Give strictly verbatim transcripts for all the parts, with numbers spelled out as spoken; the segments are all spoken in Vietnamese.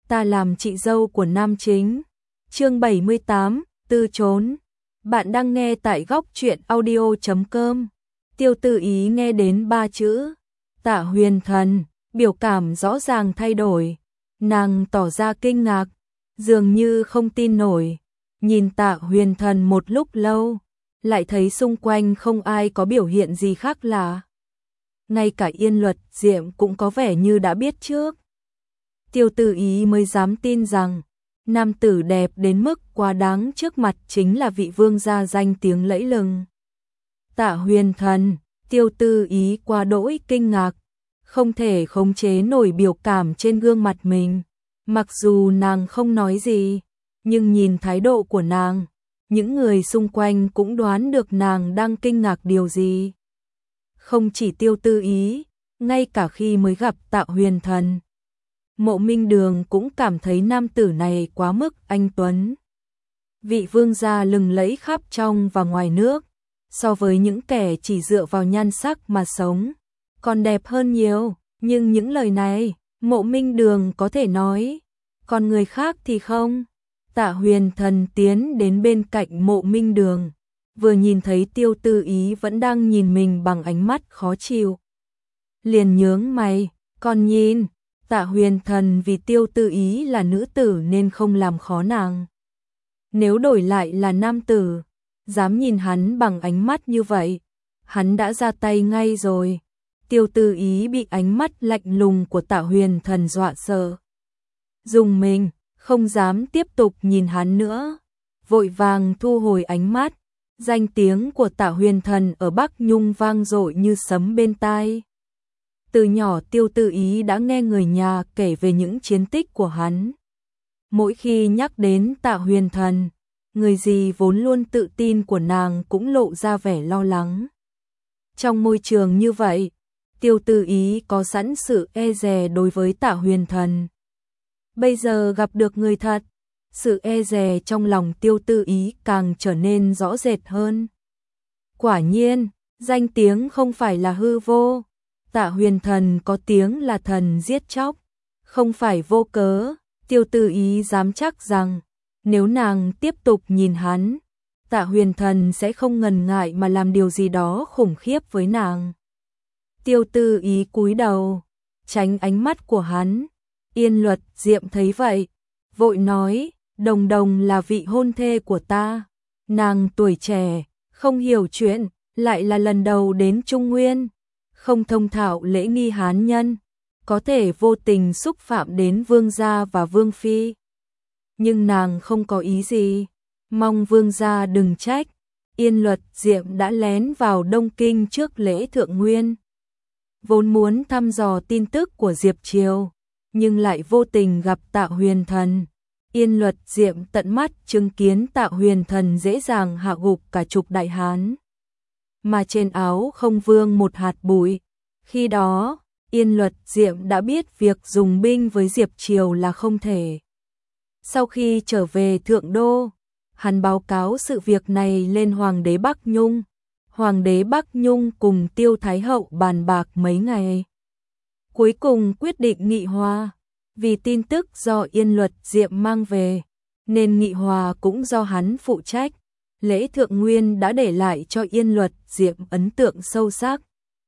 ta làm chị dâu của nam chính. Chương bảy mươi tám, từ trốn. Bạn đang nghe tại góc truyện audio chấm com. Tiêu Tư Ý nghe đến ba chữ Tạ Huyền Thần, biểu cảm rõ ràng thay đổi. Nàng tỏ ra kinh ngạc, dường như không tin nổi, nhìn Tạ Huyền Thần một lúc lâu, lại thấy xung quanh không ai có biểu hiện gì khác lạ. Ngay cả Yên Luật Diệm cũng có vẻ như đã biết trước. Tiêu Tư Ý mới dám tin rằng nam tử đẹp đến mức quá đáng trước mặt chính là vị vương gia danh tiếng lẫy lừng. Tạ Huyền Thần, Tiêu Tư Ý quá đỗi kinh ngạc, không thể khống chế nổi biểu cảm trên gương mặt mình. Mặc dù nàng không nói gì, nhưng nhìn thái độ của nàng, những người xung quanh cũng đoán được nàng đang kinh ngạc điều gì. Không chỉ Tiêu Tư Ý, ngay cả khi mới gặp Tạ Huyền Thần, Mộ Minh Đường cũng cảm thấy nam tử này quá mức anh tuấn. Vị vương gia lừng lẫy khắp trong và ngoài nước, so với những kẻ chỉ dựa vào nhan sắc mà sống, còn đẹp hơn nhiều. Nhưng những lời này, Mộ Minh Đường có thể nói, còn người khác thì không. Tạ Huyền Thần tiến đến bên cạnh Mộ Minh Đường, vừa nhìn thấy Tiêu Tư Ý vẫn đang nhìn mình bằng ánh mắt khó chịu, liền nhướng mày, còn nhìn. Tạ Huyền Thần vì Tiêu Tư Ý là nữ tử nên không làm khó nàng. Nếu đổi lại là nam tử, dám nhìn hắn bằng ánh mắt như vậy, hắn đã ra tay ngay rồi. Tiêu Tư Ý bị ánh mắt lạnh lùng của Tạ Huyền Thần dọa sợ, dùng mình, không dám tiếp tục nhìn hắn nữa, vội vàng thu hồi ánh mắt. Danh tiếng của Tạ Huyền Thần ở Bắc Nhung vang dội như sấm bên tai. Từ nhỏ Tiêu Tư Ý đã nghe người nhà kể về những chiến tích của hắn. Mỗi khi nhắc đến Tạ Huyền Thần, người gì vốn luôn tự tin của nàng cũng lộ ra vẻ lo lắng. Trong môi trường như vậy, Tiêu Tư Ý có sẵn sự e dè đối với Tạ Huyền Thần. Bây giờ gặp được người thật, sự e dè trong lòng Tiêu Tư Ý càng trở nên rõ rệt hơn. Quả nhiên, danh tiếng không phải là hư vô. Tạ Huyền Thần có tiếng là thần giết chóc, không phải vô cớ. Tiêu Tư Ý dám chắc rằng, nếu nàng tiếp tục nhìn hắn, Tạ Huyền Thần sẽ không ngần ngại mà làm điều gì đó khủng khiếp với nàng. Tiêu Tư Ý cúi đầu, tránh ánh mắt của hắn. Yên Luật Diệm thấy vậy, vội nói, Đồng Đồng là vị hôn thê của ta. Nàng tuổi trẻ, không hiểu chuyện, lại là lần đầu đến Trung Nguyên, không thông thạo lễ nghi hán nhân, có thể vô tình xúc phạm đến vương gia và vương phi. Nhưng nàng không có ý gì, mong vương gia đừng trách. Yên Luật Diệm đã lén vào Đông Kinh trước lễ thượng nguyên, vốn muốn thăm dò tin tức của Diệp Triều, nhưng lại vô tình gặp Tạ Huyền Thần. Yên Luật Diệm tận mắt chứng kiến Tạ Huyền Thần dễ dàng hạ gục cả chục đại hán, mà trên áo không vương một hạt bụi. Khi đó, Yên Luật Diệm đã biết việc dùng binh với Diệp Triều là không thể. Sau khi trở về Thượng Đô, hắn báo cáo sự việc này lên Hoàng đế Bắc Nhung. Hoàng đế Bắc Nhung cùng Tiêu Thái Hậu bàn bạc mấy ngày, cuối cùng quyết định nghị hòa. Vì tin tức do Yên Luật Diệm mang về, nên nghị hòa cũng do hắn phụ trách. Lễ thượng nguyên đã để lại cho Yên Luật Diệm ấn tượng sâu sắc.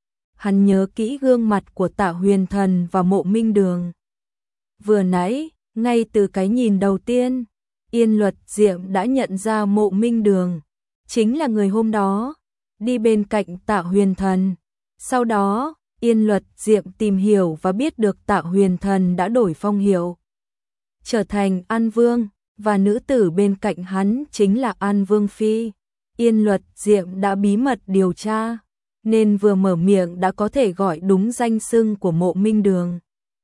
Hắn nhớ kỹ gương mặt của Tạ Huyền Thần và Mộ Minh Đường. Vừa nãy, ngay từ cái nhìn đầu tiên, Yên Luật Diệm đã nhận ra Mộ Minh Đường chính là người hôm đó đi bên cạnh Tạ Huyền Thần. Sau đó, Yên Luật Diệm tìm hiểu và biết được Tạ Huyền Thần đã đổi phong hiệu, trở thành An Vương, và nữ tử bên cạnh hắn chính là An Vương Phi. Yên Luật Diệm đã bí mật điều tra, nên vừa mở miệng đã có thể gọi đúng danh xưng của Mộ Minh Đường.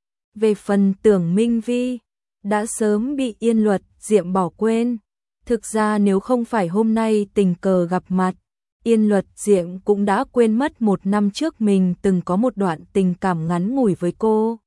Về phần Tưởng Minh Vi, đã sớm bị Yên Luật Diệm bỏ quên. Thực ra nếu không phải hôm nay tình cờ gặp mặt, Yên Luật Diệm cũng đã quên mất một năm trước mình từng có một đoạn tình cảm ngắn ngủi với cô.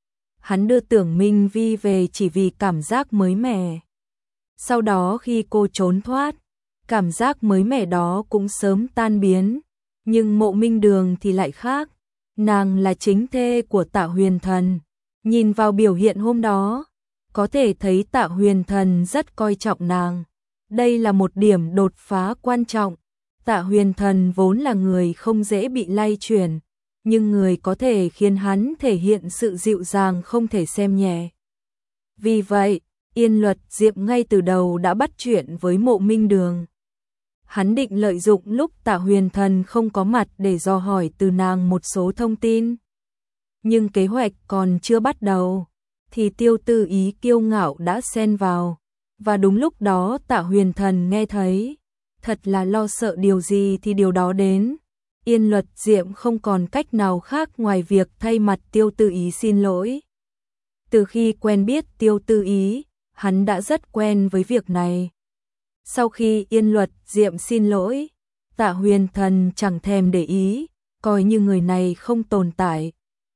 Hắn đưa Tưởng Minh Vi về chỉ vì cảm giác mới mẻ. Sau đó khi cô trốn thoát, cảm giác mới mẻ đó cũng sớm tan biến. Nhưng Mộ Minh Đường thì lại khác, nàng là chính thê của Tạ Huyền Thần. Nhìn vào biểu hiện hôm đó, có thể thấy Tạ Huyền Thần rất coi trọng nàng. Đây là một điểm đột phá quan trọng. Tạ Huyền Thần vốn là người không dễ bị lay chuyển, nhưng người có thể khiến hắn thể hiện sự dịu dàng không thể xem nhẹ. Vì vậy, Yên Luật Diệm ngay từ đầu đã bắt chuyện với Mộ Minh Đường. Hắn định lợi dụng lúc Tạ Huyền Thần không có mặt để dò hỏi từ nàng một số thông tin. Nhưng kế hoạch còn chưa bắt đầu, thì Tiêu Tư Ý kiêu ngạo đã xen vào. Và đúng lúc đó Tạ Huyền Thần nghe thấy, thật là lo sợ điều gì thì điều đó đến. Yên Luật Diệm không còn cách nào khác ngoài việc thay mặt Tiêu Tư Ý xin lỗi. Từ khi quen biết Tiêu Tư Ý, hắn đã rất quen với việc này. Sau khi Yên Luật Diệm xin lỗi, Tạ Huyền Thần chẳng thèm để ý, coi như người này không tồn tại.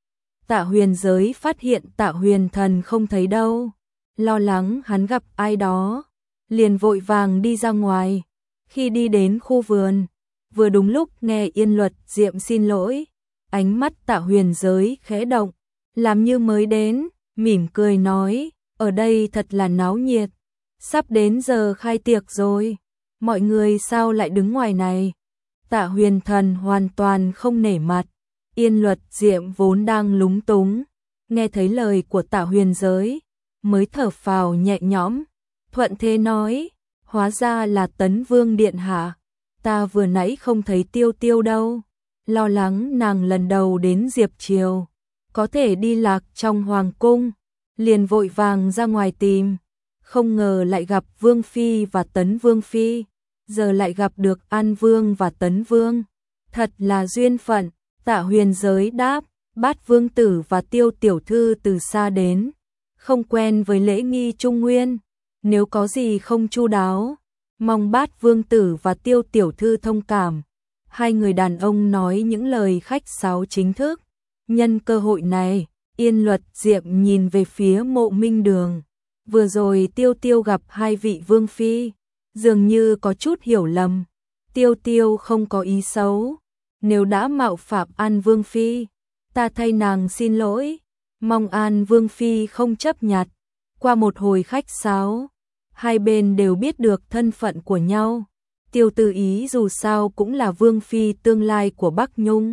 Tạ Huyền Giới phát hiện Tạ Huyền Thần không thấy đâu, lo lắng hắn gặp ai đó, liền vội vàng đi ra ngoài. Khi đi đến khu vườn, vừa đúng lúc nghe Yên Luật Diệm xin lỗi, ánh mắt Tạ Huyền Giới khẽ động, làm như mới đến, mỉm cười nói, ở đây thật là náo nhiệt, sắp đến giờ khai tiệc rồi, mọi người sao lại đứng ngoài này? Tạ Huyền Thần hoàn toàn không nể mặt. Yên Luật Diệm vốn đang lúng túng, nghe thấy lời của Tạ Huyền Giới, mới thở phào nhẹ nhõm, thuận thế nói, hóa ra là Tấn Vương điện hạ, ta vừa nãy không thấy Tiêu Tiêu đâu, lo lắng nàng lần đầu đến Diệp Triều, có thể đi lạc trong hoàng cung, liền vội vàng ra ngoài tìm, không ngờ lại gặp Vương Phi và Tấn Vương Phi, giờ lại gặp được An Vương và Tấn Vương, thật là duyên phận. Tạ Huyền Giới đáp, Bát Vương Tử và Tiêu Tiểu Thư từ xa đến, không quen với lễ nghi Trung Nguyên, nếu có gì không chu đáo, mong Bát Vương Tử và Tiêu Tiểu Thư thông cảm. Hai người đàn ông nói những lời khách sáo chính thức. Nhân cơ hội này, Yên Luật Diệm nhìn về phía Mộ Minh Đường. Vừa rồi Tiêu Tiêu gặp hai vị Vương Phi, dường như có chút hiểu lầm. Tiêu Tiêu không có ý xấu. Nếu đã mạo phạm An Vương Phi, ta thay nàng xin lỗi, mong An Vương Phi không chấp nhặt. Qua một hồi khách sáo, hai bên đều biết được thân phận của nhau. Tiêu Tư Ý dù sao cũng là Vương Phi tương lai của Bắc Nhung.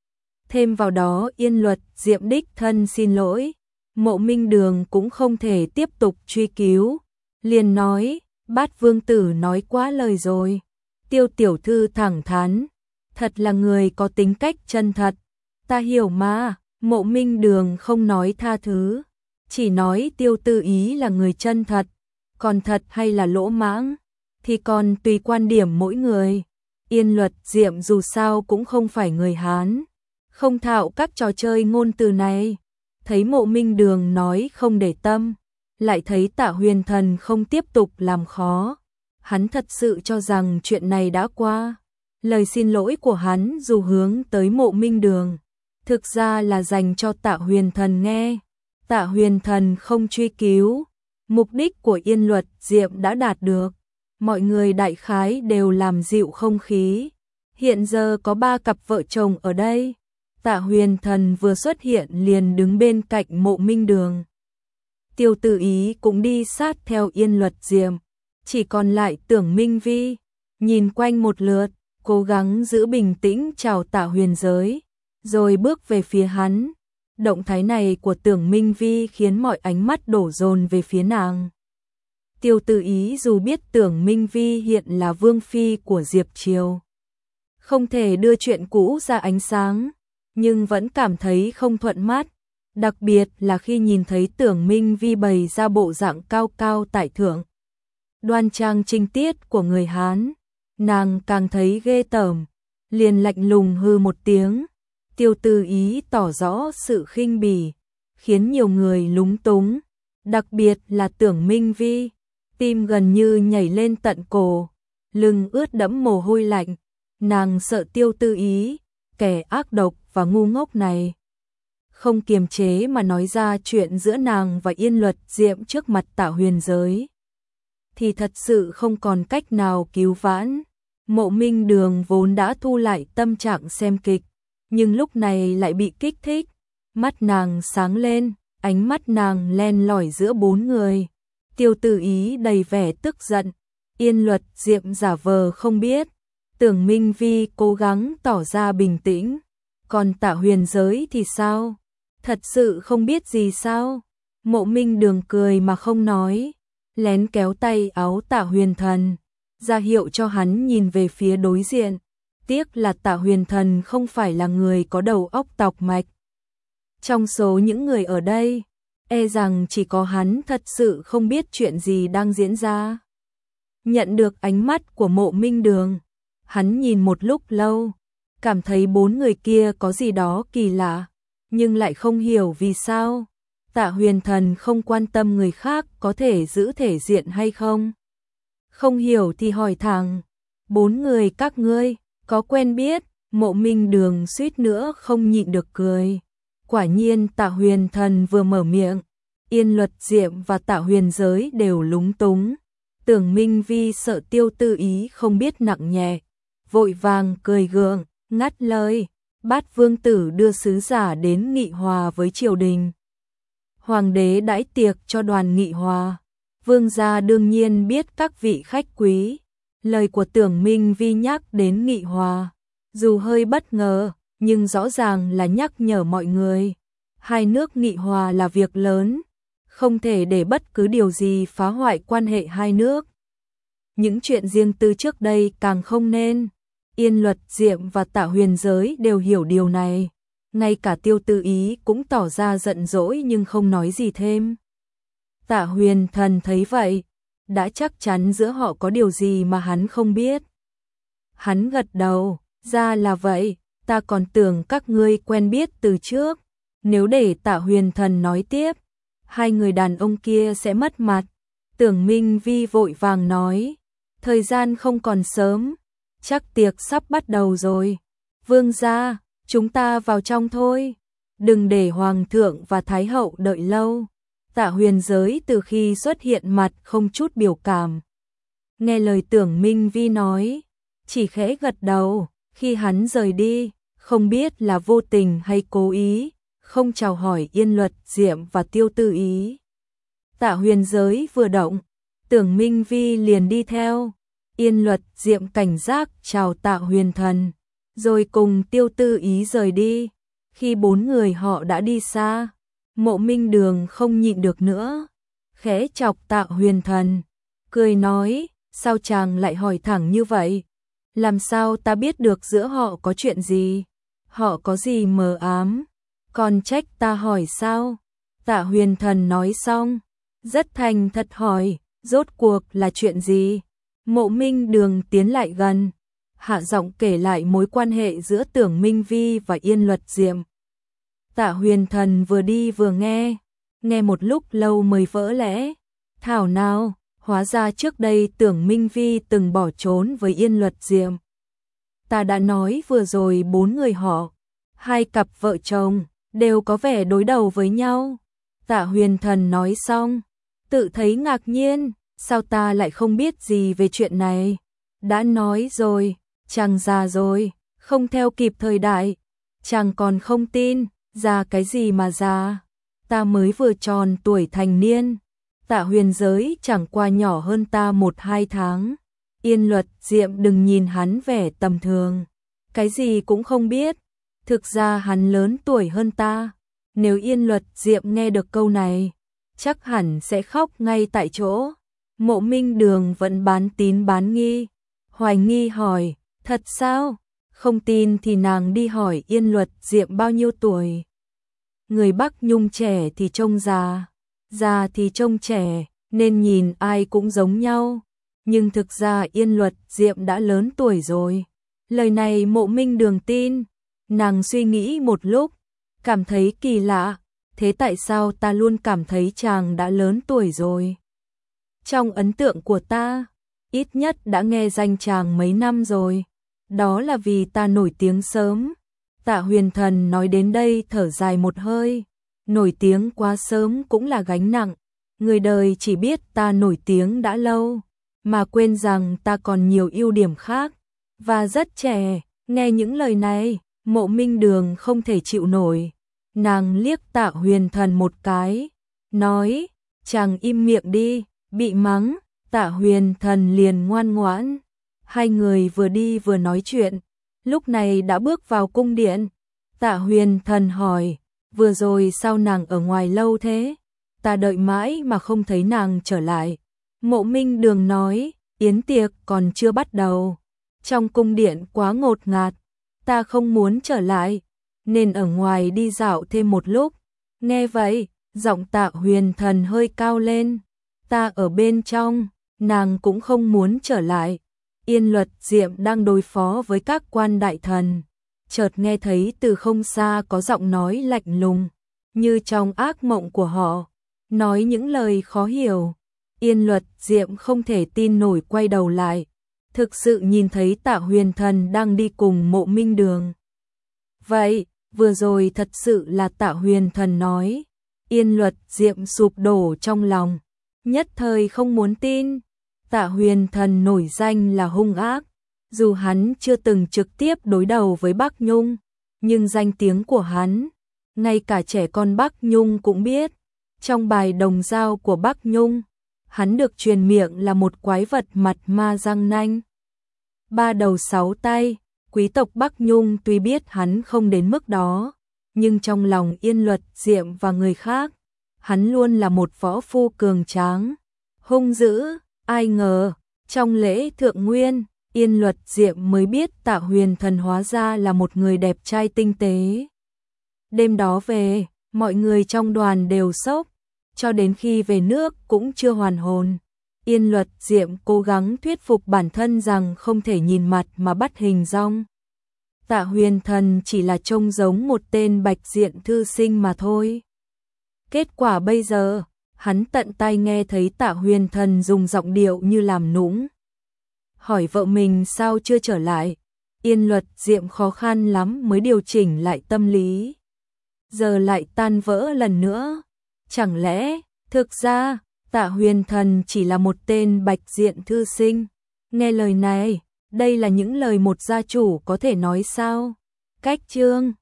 Thêm vào đó Yên Luật Diệm đích thân xin lỗi, Mộ Minh Đường cũng không thể tiếp tục truy cứu. Liền nói, Bát Vương Tử nói quá lời rồi. Tiêu Tiểu Thư thẳng thắn, thật là người có tính cách chân thật. Ta hiểu mà. Mộ Minh Đường không nói tha thứ, chỉ nói Tiêu Tư Ý là người chân thật, còn thật hay là lỗ mãng thì còn tùy quan điểm mỗi người. Yên Luật Diệm dù sao cũng không phải người Hán, không thạo các trò chơi ngôn từ này. Thấy Mộ Minh Đường nói không để tâm, lại thấy Tạ Huyền Thần không tiếp tục làm khó, hắn thật sự cho rằng chuyện này đã qua. Lời xin lỗi của hắn dù hướng tới Mộ Minh Đường, thực ra là dành cho Tạ Huyền Thần nghe. Tạ Huyền Thần không truy cứu, mục đích của Yên Luật Diệm đã đạt được. Mọi người đại khái đều làm dịu không khí. Hiện giờ có ba cặp vợ chồng ở đây. Tạ Huyền Thần vừa xuất hiện liền đứng bên cạnh Mộ Minh Đường. Tiêu Tư Ý cũng đi sát theo Yên Luật Diệm, chỉ còn lại Tưởng Minh Vi, nhìn quanh một lượt, cố gắng giữ bình tĩnh chào Tạ Huyền Giới, rồi bước về phía hắn. Động thái này của Tưởng Minh Vi khiến mọi ánh mắt đổ dồn về phía nàng. Tiêu Tư Ý dù biết Tưởng Minh Vi hiện là Vương Phi của Diệp Triều, không thể đưa chuyện cũ ra ánh sáng, nhưng vẫn cảm thấy không thuận mắt, đặc biệt là khi nhìn thấy Tưởng Minh Vi bày ra bộ dạng cao cao tại thượng, đoan trang trinh tiết của người Hán, nàng càng thấy ghê tởm, liền lạnh lùng hư một tiếng. Tiêu Tư Ý tỏ rõ sự khinh bỉ, khiến nhiều người lúng túng, đặc biệt là Tưởng Minh Vi, tim gần như nhảy lên tận cổ, lưng ướt đẫm mồ hôi lạnh, nàng sợ Tiêu Tư Ý, kẻ ác độc và ngu ngốc này, không kiềm chế mà nói ra chuyện giữa nàng và Yên Luật Diệm trước mặt Tạ Huyền Giới, thì thật sự không còn cách nào cứu vãn. Mộ Minh Đường vốn đã thu lại tâm trạng xem kịch, nhưng lúc này lại bị kích thích, mắt nàng sáng lên, ánh mắt nàng len lỏi giữa bốn người. Tiêu Tư Ý đầy vẻ tức giận, Yên Luật Diệm giả vờ không biết, Tưởng Minh Vi cố gắng tỏ ra bình tĩnh, còn Tạ Huyền Giới thì sao? Thật sự không biết gì sao? Mộ Minh Đường cười mà không nói, lén kéo tay áo Tạ Huyền Thần, ra hiệu cho hắn nhìn về phía đối diện. Tiếc là Tạ Huyền Thần không phải là người có đầu óc tọc mạch. Trong số những người ở đây, e rằng chỉ có hắn thật sự không biết chuyện gì đang diễn ra. Nhận được ánh mắt của Mộ Minh Đường, hắn nhìn một lúc lâu, cảm thấy bốn người kia có gì đó kỳ lạ, nhưng lại không hiểu vì sao Tạ Huyền Thần không quan tâm người khác có thể giữ thể diện hay không. Không hiểu thì hỏi thẳng, bốn người các ngươi có quen biết? Mộ Minh Đường suýt nữa không nhịn được cười. Quả nhiên Tạ Huyền Thần vừa mở miệng, Yên Luật Diệm và Tạ Huyền Giới đều lúng túng. Tưởng Minh Vi sợ Tiêu Tư Ý không biết nặng nhẹ, vội vàng cười gượng, ngắt lời. Bát Vương Tử đưa sứ giả đến nghị hòa với triều đình. Hoàng đế đãi tiệc cho đoàn nghị hòa. Vương gia đương nhiên biết các vị khách quý. Lời của Tưởng Minh Vi nhắc đến nghị hòa, dù hơi bất ngờ, nhưng rõ ràng là nhắc nhở mọi người. Hai nước nghị hòa là việc lớn, không thể để bất cứ điều gì phá hoại quan hệ hai nước. Những chuyện riêng tư trước đây càng không nên. Yên Luật Diệm và Tạ Huyền Giới đều hiểu điều này. Ngay cả Tiêu Tư Ý cũng tỏ ra giận dỗi nhưng không nói gì thêm. Tạ Huyền Thần thấy vậy, đã chắc chắn giữa họ có điều gì mà hắn không biết. Hắn gật đầu, ra là vậy, ta còn tưởng các ngươi quen biết từ trước. Nếu để Tạ Huyền Thần nói tiếp, hai người đàn ông kia sẽ mất mặt. Tưởng Minh Vi vội vàng nói, thời gian không còn sớm, chắc tiệc sắp bắt đầu rồi. Vương gia, chúng ta vào trong thôi, đừng để Hoàng thượng và Thái hậu đợi lâu. Tạ Huyền Giới từ khi xuất hiện mặt không chút biểu cảm. Nghe lời Tưởng Minh Vi nói, chỉ khẽ gật đầu. Khi hắn rời đi, không biết là vô tình hay cố ý, không chào hỏi Yên Luật Diệm và Tiêu Tư Ý. Tạ Huyền Giới vừa động, Tưởng Minh Vi liền đi theo. Yên Luật Diệm cảnh giác chào Tạ Huyền Thần, rồi cùng Tiêu Tư Ý rời đi. Khi bốn người họ đã đi xa, Mộ Minh Đường không nhịn được nữa, khẽ chọc Tạ Huyền Thần, cười nói, sao chàng lại hỏi thẳng như vậy? Làm sao ta biết được giữa họ có chuyện gì? Họ có gì mờ ám? Còn trách ta hỏi sao? Tạ Huyền Thần nói xong, rất thành thật hỏi, rốt cuộc là chuyện gì? Mộ Minh Đường tiến lại gần, hạ giọng kể lại mối quan hệ giữa Tưởng Minh Vi và Yên Luật Diệm. Tạ Huyền Thần vừa đi vừa nghe, nghe một lúc lâu mới vỡ lẽ. Thảo nào, hóa ra trước đây Tưởng Minh Vi từng bỏ trốn với Yên Luật Diệm. Ta đã nói vừa rồi bốn người họ, hai cặp vợ chồng, đều có vẻ đối đầu với nhau. Tạ Huyền Thần nói xong, tự thấy ngạc nhiên, sao ta lại không biết gì về chuyện này? Đã nói rồi, chàng già rồi, không theo kịp thời đại, chàng còn không tin, già cái gì mà già? Ta mới vừa tròn tuổi thành niên. Tạ Huyền Giới chẳng qua nhỏ hơn ta một hai tháng. Yên Luật Diệm đừng nhìn hắn vẻ tầm thường, cái gì cũng không biết. Thực ra hắn lớn tuổi hơn ta. Nếu Yên Luật Diệm nghe được câu này, chắc hẳn sẽ khóc ngay tại chỗ. Mộ Minh Đường vẫn bán tín bán nghi, hoài nghi hỏi, thật sao? Không tin thì nàng đi hỏi Yên Luật Diệm bao nhiêu tuổi. Người Bắc Nhung trẻ thì trông già, già thì trông trẻ, nên nhìn ai cũng giống nhau. Nhưng thực ra Yên Luật Diệm đã lớn tuổi rồi. Lời này Mộ Minh Đường tin. Nàng suy nghĩ một lúc, cảm thấy kỳ lạ. Thế tại sao ta luôn cảm thấy chàng đã lớn tuổi rồi? Trong ấn tượng của ta, ít nhất đã nghe danh chàng mấy năm rồi. Đó là vì ta nổi tiếng sớm. Tạ Huyền Thần nói đến đây thở dài một hơi. Nổi tiếng quá sớm cũng là gánh nặng. Người đời chỉ biết ta nổi tiếng đã lâu, mà quên rằng ta còn nhiều ưu điểm khác, và rất trẻ. Nghe những lời này, Mộ Minh Đường không thể chịu nổi. Nàng liếc Tạ Huyền Thần một cái, nói, chàng im miệng đi, bị mắng, Tạ Huyền Thần liền ngoan ngoãn. Hai người vừa đi vừa nói chuyện, lúc này đã bước vào cung điện. Tạ Huyền Thần hỏi, vừa rồi sao nàng ở ngoài lâu thế? Ta đợi mãi mà không thấy nàng trở lại. Mộ Minh Đường nói, yến tiệc còn chưa bắt đầu. Trong cung điện quá ngột ngạt, ta không muốn trở lại, nên ở ngoài đi dạo thêm một lúc. Nghe vậy, giọng Tạ Huyền Thần hơi cao lên. Ta ở bên trong, nàng cũng không muốn trở lại. Yên Luật Diệm đang đối phó với các quan đại thần, chợt nghe thấy từ không xa có giọng nói lạnh lùng, như trong ác mộng của họ, nói những lời khó hiểu. Yên Luật Diệm không thể tin nổi quay đầu lại, thực sự nhìn thấy Tạ Huyền Thần đang đi cùng Mộ Minh Đường. Vậy, vừa rồi thật sự là Tạ Huyền Thần nói. Yên Luật Diệm sụp đổ trong lòng, nhất thời không muốn tin. Tạ Huyền Thần nổi danh là hung ác, dù hắn chưa từng trực tiếp đối đầu với Bắc Nhung, nhưng danh tiếng của hắn, ngay cả trẻ con Bắc Nhung cũng biết. Trong bài đồng dao của Bắc Nhung, hắn được truyền miệng là một quái vật mặt ma răng nanh, ba đầu sáu tay. Quý tộc Bắc Nhung tuy biết hắn không đến mức đó, nhưng trong lòng Yên Luật Diệm và người khác, hắn luôn là một võ phu cường tráng, hung dữ. Ai ngờ, trong lễ thượng nguyên, Yên Luật Diệm mới biết Tạ Huyền Thần hóa ra là một người đẹp trai tinh tế. Đêm đó về, mọi người trong đoàn đều sốc, cho đến khi về nước cũng chưa hoàn hồn. Yên Luật Diệm cố gắng thuyết phục bản thân rằng không thể nhìn mặt mà bắt hình dong. Tạ Huyền Thần chỉ là trông giống một tên bạch diện thư sinh mà thôi. Kết quả bây giờ, hắn tận tai nghe thấy Tạ Huyền Thần dùng giọng điệu như làm nũng, hỏi vợ mình sao chưa trở lại. Yên Luật Diệm khó khăn lắm mới điều chỉnh lại tâm lý, giờ lại tan vỡ lần nữa. Chẳng lẽ, thực ra, Tạ Huyền Thần chỉ là một tên bạch diện thư sinh? Nghe lời này, đây là những lời một gia chủ có thể nói sao? Cách chương